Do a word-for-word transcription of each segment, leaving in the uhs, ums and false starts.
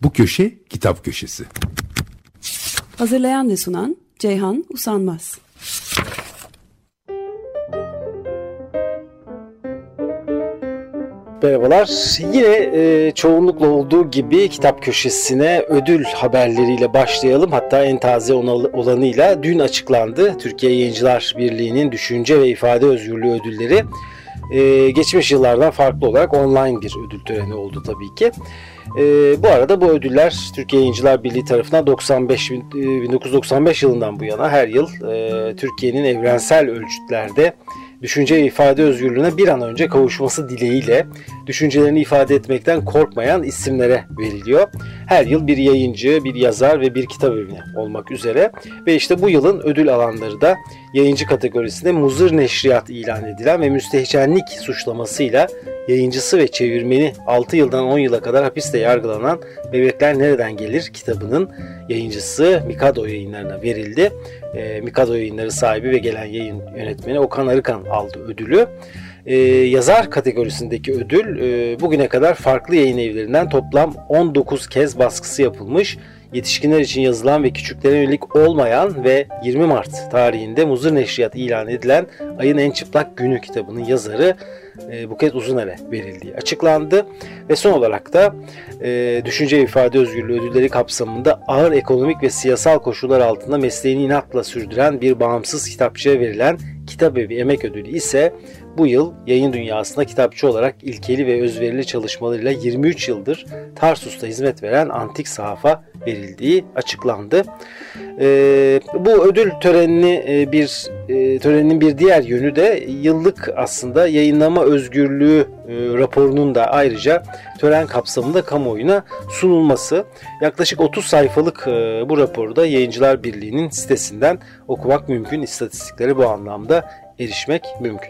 Bu köşe kitap köşesi. Hazırlayan ve sunan Ceyhan Usanmaz. Merhabalar. Yine e, çoğunlukla olduğu gibi kitap köşesine ödül haberleriyle başlayalım. Hatta en taze olanıyla dün açıklandı. Türkiye Yayıncılar Birliği'nin Düşünce ve İfade Özgürlüğü ödülleri. E, geçmiş yıllardan farklı olarak online bir ödül töreni oldu tabii ki. E, bu arada bu ödüller Türkiye Yayıncılar Birliği tarafından doksan beş, bin dokuz yüz doksan beş yılından bu yana her yıl e, Türkiye'nin evrensel ölçütlerde düşünce ve ifade özgürlüğüne bir an önce kavuşması dileğiyle düşüncelerini ifade etmekten korkmayan isimlere veriliyor. Her yıl bir yayıncı, bir yazar ve bir kitap evi olmak üzere ve işte bu yılın ödül alanları da yayıncı kategorisinde muzır neşriyat ilan edilen ve müstehcenlik suçlamasıyla yayıncısı ve çevirmeni altı yıldan on yıla kadar hapiste yargılanan Bebekler Nereden Gelir kitabının yayıncısı Mikado Yayınları'na verildi. E, Mikado Yayınları sahibi ve gelen yayın yönetmeni Okan Arıkan aldı ödülü. Ee, yazar kategorisindeki ödül e, bugüne kadar farklı yayın evlerinden toplam on dokuz kez baskısı yapılmış, yetişkinler için yazılan ve küçüklere yönelik olmayan ve yirmi Mart tarihinde Muzır Neşriyat ilan edilen Ayın En Çıplak Günü kitabının yazarı e, Buket Uzuner'e verildiği açıklandı. Ve son olarak da e, Düşünce ve İfade Özgürlüğü ödülleri kapsamında ağır ekonomik ve siyasal koşullar altında mesleğini inatla sürdüren bir bağımsız kitapçıya verilen Kitap Evi Emek Ödülü ise bu yıl yayın dünyasında kitapçı olarak ilkeli ve özverili çalışmalarıyla yirmi üç yıldır Tarsus'ta hizmet veren Antik Sahaf'a verildiği açıklandı. Ee, bu ödül törenini e, bir e, töreninin bir diğer yönü de yıllık aslında yayınlama özgürlüğü e, raporunun da ayrıca tören kapsamında kamuoyuna sunulması. Yaklaşık otuz sayfalık e, bu raporu da Yayıncılar Birliği'nin sitesinden okumak mümkün. İstatistiklere bu anlamda erişmek mümkün.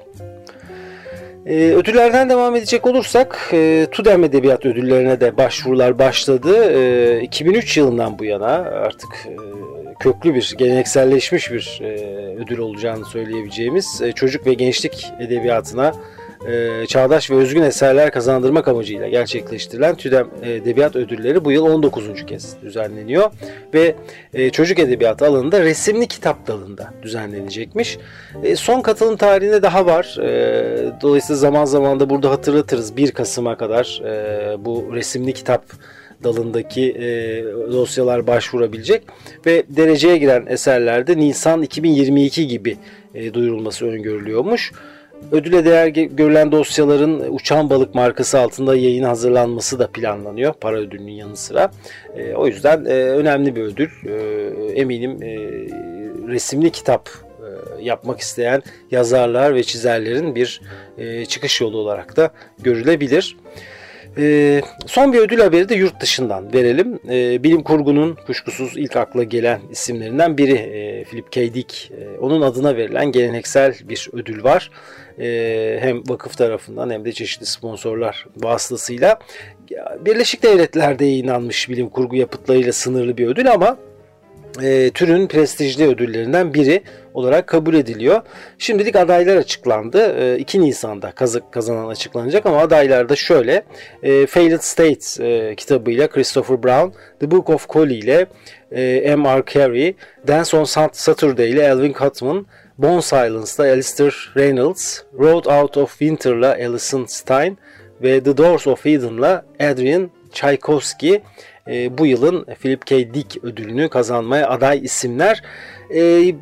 Ee, ödüllerden devam edecek olursak e, TÜDEM Edebiyat Ödülleri'ne de başvurular başladı. E, iki bin üç yılından bu yana artık e, köklü bir, gelenekselleşmiş bir e, ödül olacağını söyleyebileceğimiz e, çocuk ve gençlik edebiyatına e, çağdaş ve özgün eserler kazandırmak amacıyla gerçekleştirilen TÜDEM Edebiyat Ödülleri bu yıl on dokuzuncu kez düzenleniyor ve e, çocuk edebiyatı alanında resimli kitap dalında düzenlenecekmiş. E, son katılım tarihinde daha var. E, dolayısıyla zaman zaman da burada hatırlatırız, bir Kasım'a kadar e, bu resimli kitap dalındaki e, dosyalar başvurabilecek ve dereceye giren eserlerde Nisan iki bin yirmi iki gibi e, duyurulması öngörülüyormuş. Ödüle değer görülen dosyaların Uçan Balık markası altında yayına hazırlanması da planlanıyor para ödülünün yanı sıra. E, o yüzden e, önemli bir ödül. E, eminim e, resimli kitap e, yapmak isteyen yazarlar ve çizerlerin bir e, çıkış yolu olarak da görülebilir. Ee, son bir ödül haberi de yurt dışından verelim. Ee, bilim kurgunun kuşkusuz ilk akla gelen isimlerinden biri e, Philip K. Dick. E, onun adına verilen geleneksel bir ödül var. E, hem vakıf tarafından hem de çeşitli sponsorlar vasıtasıyla. Birleşik Devletler'de yayınlanmış bilim kurgu yapıtlarıyla sınırlı bir ödül ama E, türün prestijli ödüllerinden biri olarak kabul ediliyor. Şimdilik adaylar açıklandı. E, iki Nisan'da kazık kazanan açıklanacak ama adaylar da şöyle. E, Failed States e, kitabıyla Christopher Brown, The Book of Collie ile e, M R Carey, Dance on Saturday ile Alvin Cutman, Bone Silence'da Alistair Reynolds, Road Out of Winter'la Alison Stein ve The Doors of Eden'la Adrian Tchaikovsky e, bu yılın Philip K. Dick ödülünü kazanmaya aday isimler. E,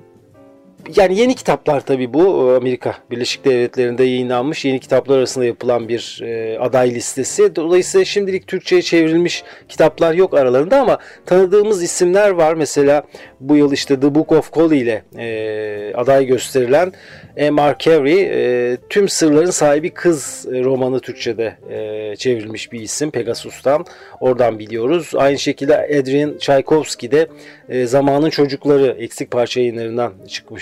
yani yeni kitaplar tabii bu. Amerika Birleşik Devletleri'nde yayınlanmış yeni kitaplar arasında yapılan bir e, aday listesi. Dolayısıyla şimdilik Türkçe'ye çevrilmiş kitaplar yok aralarında ama tanıdığımız isimler var. Mesela bu yıl işte The Book of Collie ile e, aday gösterilen M R Carey, e, Tüm Sırların Sahibi Kız romanı Türkçe'de e, çevrilmiş bir isim Pegasus'tan. Oradan biliyoruz. Aynı şekilde Adrian Tchaikovsky de e, Zamanın Çocukları eksik parça yayınlarından çıkmıştı.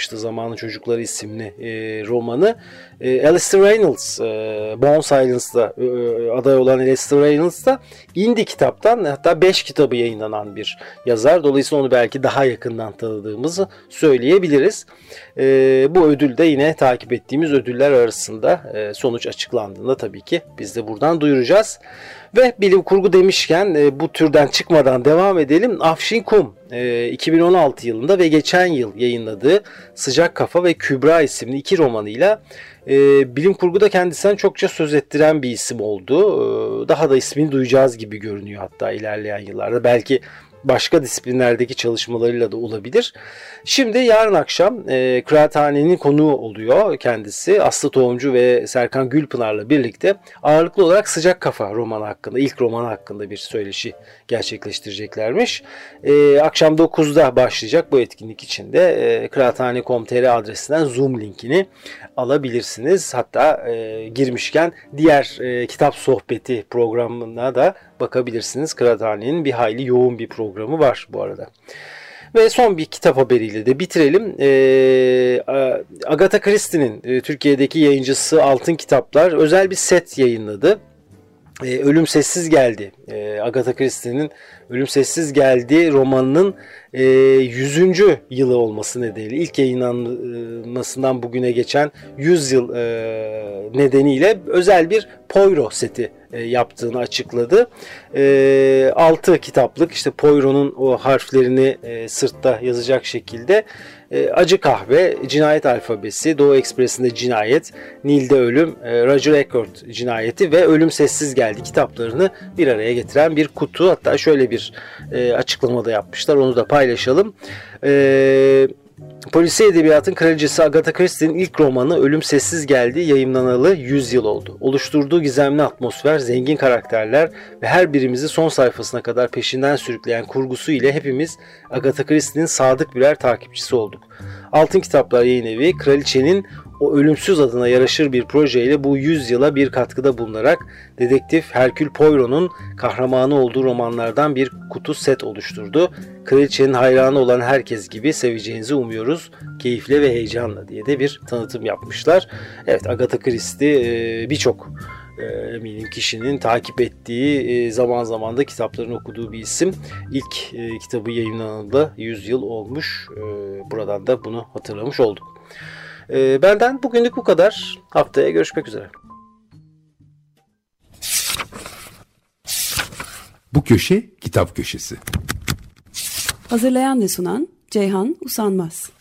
yazmıştı Zamanın Çocukları isimli e, romanı. E, Alastair Reynolds, e, Bone Silence'da e, aday olan Alastair Reynolds da Indie kitaptan, hatta beş kitabı yayınlanan bir yazar. Dolayısıyla onu belki daha yakından tanıdığımızı söyleyebiliriz. E, bu ödül de yine takip ettiğimiz ödüller arasında. E, sonuç açıklandığında tabii ki biz de buradan duyuracağız. Ve bilim kurgu demişken e, bu türden çıkmadan devam edelim. Afşin Kum e, iki bin on altı yılında ve geçen yıl yayınladığı Sıcak Kafa ve Kübra isimli iki romanıyla e, bilim kurguda kendisinden çokça söz ettiren bir isim oldu. E, daha da ismini duyacağız gibi görünüyor hatta ilerleyen yıllarda. Belki başka disiplinlerdeki çalışmalarıyla da olabilir. Şimdi yarın akşam e, Kıraathane'nin konuğu oluyor kendisi. Aslı Tohumcu ve Serkan Gülpınar'la birlikte ağırlıklı olarak Sıcak Kafa romanı hakkında, ilk romanı hakkında bir söyleşi gerçekleştireceklermiş. E, akşam dokuzda başlayacak bu etkinlik için de e, kıraathane nokta com nokta tr adresinden Zoom linkini alabilirsiniz. Hatta e, girmişken diğer e, kitap sohbeti programına da bakabilirsiniz. Kıraathane'nin bir hayli yoğun bir programı var bu arada. Ve son bir kitap haberiyle de bitirelim. Ee, Agatha Christie'nin e, Türkiye'deki yayıncısı Altın Kitaplar özel bir set yayınladı. Ee, Ölüm Sessiz Geldi. Ee, Agatha Christie'nin Ölüm Sessiz Geldi romanının e, yüzüncü yılı olması nedeniyle, ilk yayınlanmasından bugüne geçen yüz yıl e, nedeniyle özel bir Poirot seti e, yaptığını açıkladı. E, altı kitaplık, işte Poirot'un o harflerini e, sırtta yazacak şekilde e, Acı Kahve, Cinayet Alfabesi, Doğu Ekspresi'nde Cinayet, Nil'de Ölüm, e, Roger Ackroyd Cinayeti ve Ölüm Sessiz Geldi kitaplarını bir araya getiren bir kutu. Hatta şöyle bir e, açıklamada yapmışlar, onu da paylaşalım. E, Polisiye edebiyatın kraliçesi Agatha Christie'nin ilk romanı Ölüm Sessiz Geldi yayımlanalı yüz yıl oldu. Oluşturduğu gizemli atmosfer, zengin karakterler ve her birimizi son sayfasına kadar peşinden sürükleyen kurgusu ile hepimiz Agatha Christie'nin sadık birer takipçisi olduk. Altın Kitaplar Yayınevi, kraliçenin o ölümsüz adına yaraşır bir projeyle bu yüz yıla bir katkıda bulunarak dedektif Hercule Poirot'un kahramanı olduğu romanlardan bir kutu set oluşturdu. Kraliçenin hayranı olan herkes gibi seveceğinizi umuyoruz. Keyifle ve heyecanla diye de bir tanıtım yapmışlar. Evet, Agatha Christie birçok eminim kişinin takip ettiği, zaman zaman da kitaplarını okuduğu bir isim. İlk kitabı yayınlanalı yüz yıl olmuş. Buradan da bunu hatırlamış olduk. Benden bugünlük bu kadar. Haftaya görüşmek üzere. Bu köşe kitap köşesi. Hazırlayan ve sunan Ceyhan Usanmaz.